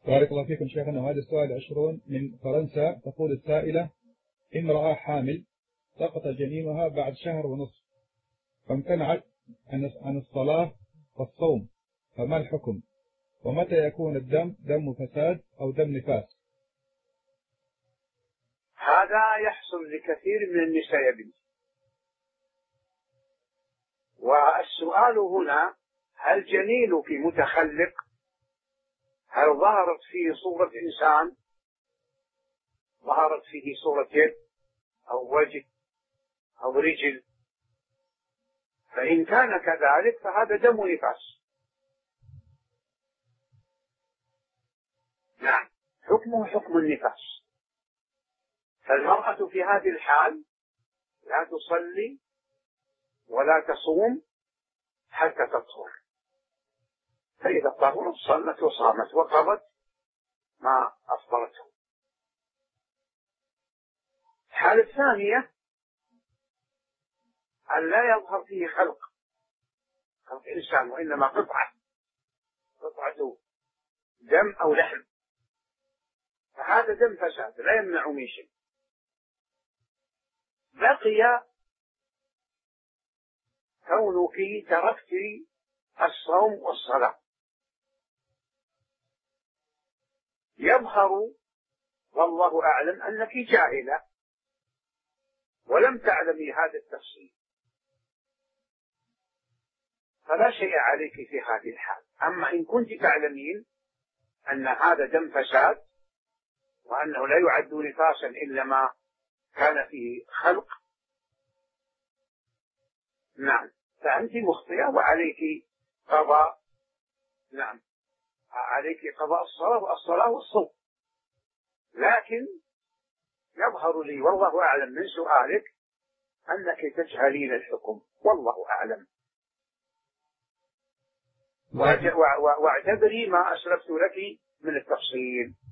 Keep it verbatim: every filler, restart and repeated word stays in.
بارك الله فيكم شيخنا. وهذا السؤال عشرون من فرنسا. تقول السائلة: امرأة حامل سقط جنينها بعد شهر ونصف، فامتنعت عن الصلاة والصوم، فما الحكم؟ ومتى يكون الدم دم فساد أو دم نفاس؟ هذا يحصل لكثير من النساء يا بنتي. والسؤال هنا: هل جنينك متخلق؟ هل ظهرت فيه صورة إنسان؟ ظهرت فيه صورة يد أو وجه أو رجل؟ فإن كان كذلك فهذا دم نفاس. نعم، حكمه حكم النفاس. فالمرأة في هذه الحال لا تصلي ولا تصوم حتى تطهر، فإذا طهرت صلت وصامت وقضت ما أفطرته. الحالة الثانية أن لا يظهر فيه خلق خلق إنسان، وإنما قطعة قطعة دم أو لحم، فهذا دم فساد لا يمنع من شيء. بقي كونك تركت الصوم والصلاة. يظهر والله أعلم أنك جاهلة ولم تعلمي هذا التفصيل، فلا شيء عليك في هذه الحال. أما إن كنت تعلمين أن هذا دم فساد وأنه لا يعد نفاسا إلا ما كان فيه خلق، نعم، فأنت مخطئة وعليك قضاء، نعم، عليك قضاء الصلاة والصلاة والصوم. لكن يظهر لي والله أعلم من سؤالك أنك تجهلين الحكم، والله أعلم. واعتبري ما أسلفت لك من التفصيل.